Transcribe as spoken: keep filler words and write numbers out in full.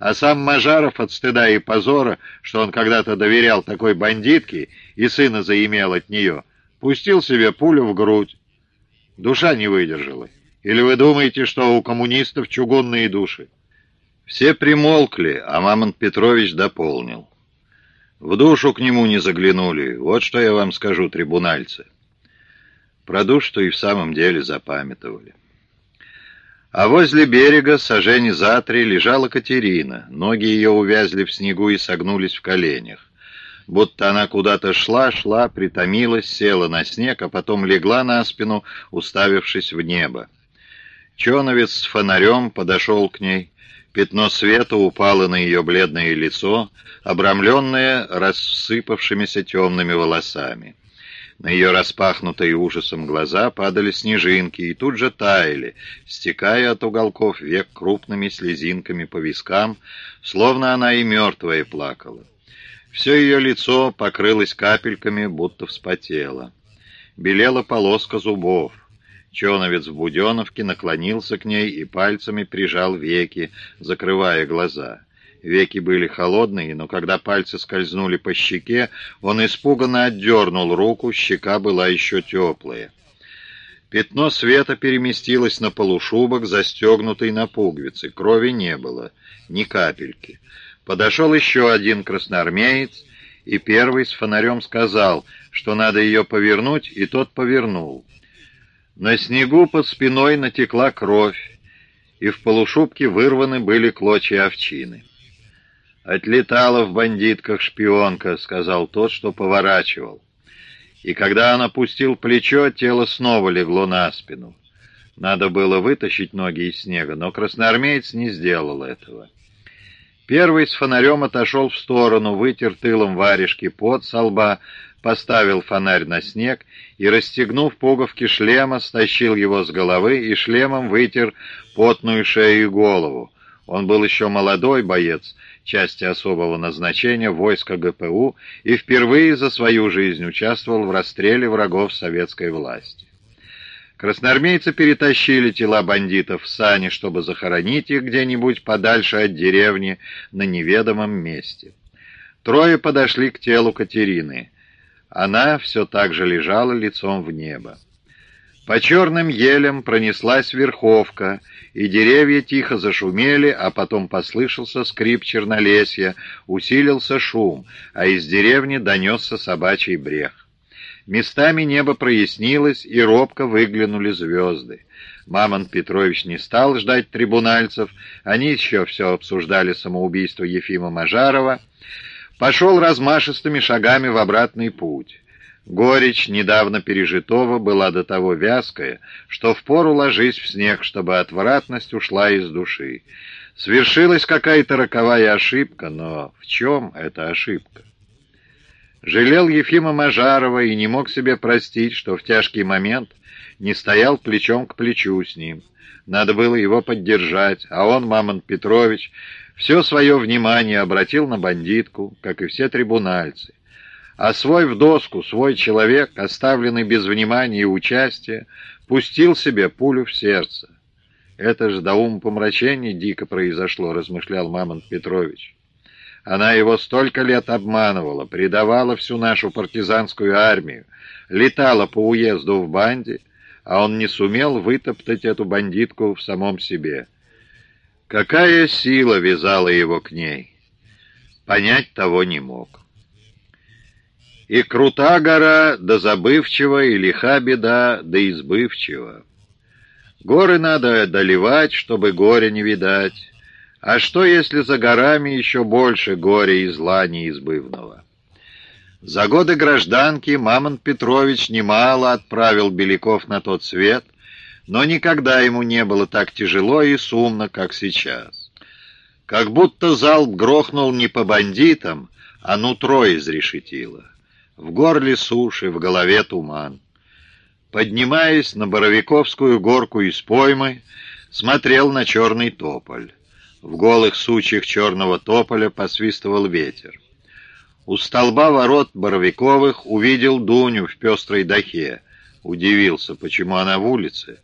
А сам Мажаров от стыда и позора, что он когда-то доверял такой бандитке и сына заимел от нее, пустил себе пулю в грудь. Душа не выдержала. Или вы думаете, что у коммунистов чугунные души?» Все примолкли, а Мамонт Петрович дополнил: «В душу к нему не заглянули. Вот что я вам скажу, трибунальцы». Про душу и в самом деле запамятовали. А возле берега, сажени за три, лежала Катерина. Ноги ее увязли в снегу и согнулись в коленях. Будто она куда-то шла, шла, притомилась, села на снег, а потом легла на спину, уставившись в небо. Чоновец с фонарем подошел к ней. Пятно света упало на ее бледное лицо, обрамленное рассыпавшимися темными волосами. На ее распахнутые ужасом глаза падали снежинки и тут же таяли, стекая от уголков век крупными слезинками по вискам, словно она и мертвая плакала. Все ее лицо покрылось капельками, будто вспотело. Белела полоска зубов. Чоновец в буденовке наклонился к ней и пальцами прижал веки, закрывая глаза. Веки были холодные, но когда пальцы скользнули по щеке, он испуганно отдернул руку, щека была еще теплая. Пятно света переместилось на полушубок, застегнутый на пуговицы. Крови не было, ни капельки. Подошел еще один красноармеец, и первый с фонарем сказал, что надо ее повернуть, и тот повернул. На снегу под спиной натекла кровь, и в полушубке вырваны были клочья овчины. «Отлетала в бандитках шпионка», — сказал тот, что поворачивал. И когда он опустил плечо, тело снова легло на спину. Надо было вытащить ноги из снега, но красноармеец не сделал этого. Первый с фонарем отошел в сторону, вытер тылом варежки пот со лба, поставил фонарь на снег и, расстегнув пуговки шлема, стащил его с головы и шлемом вытер потную шею и голову. Он был еще молодой боец части особого назначения войска ГПУ и впервые за свою жизнь участвовал в расстреле врагов советской власти. Красноармейцы перетащили тела бандитов в сани, чтобы захоронить их где-нибудь подальше от деревни на неведомом месте. Трое подошли к телу Катерины. Она все так же лежала лицом в небо. По черным елям пронеслась верховка, и деревья тихо зашумели, а потом послышался скрип чернолесья, усилился шум, а из деревни донесся собачий брех. Местами небо прояснилось, и робко выглянули звезды. Мамонт Петрович не стал ждать трибунальцев, они еще все обсуждали самоубийство Ефима Мажарова, пошел размашистыми шагами в обратный путь. Горечь недавно пережитого была до того вязкая, что впору ложись в снег, чтобы отвратность ушла из души. Свершилась какая-то роковая ошибка, но в чем эта ошибка? Жалел Ефима Мажарова и не мог себе простить, что в тяжкий момент не стоял плечом к плечу с ним. Надо было его поддержать, а он, Мамонт Петрович, все свое внимание обратил на бандитку, как и все трибунальцы. А свой в доску, свой человек, оставленный без внимания и участия, пустил себе пулю в сердце. «Это ж до умопомрачения дико произошло», — размышлял Мамонт Петрович. «Она его столько лет обманывала, предавала всю нашу партизанскую армию, летала по уезду в банде, а он не сумел вытоптать эту бандитку в самом себе. Какая сила вязала его к ней? Понять того не мог». И крута гора, да забывчива, и лиха беда, да избывчива. Горы надо одолевать, чтобы горя не видать. А что, если за горами еще больше горя и зла неизбывного? За годы гражданки Мамонт Петрович немало отправил беляков на тот свет, но никогда ему не было так тяжело и сумно, как сейчас. Как будто залп грохнул не по бандитам, а нутро изрешетило. В горле суши, в голове туман. Поднимаясь на Боровиковскую горку из поймы, смотрел на черный тополь. В голых сучьях черного тополя посвистывал ветер. У столба ворот Боровиковых увидел Дуню в пестрой дахе. Удивился, почему она в улице.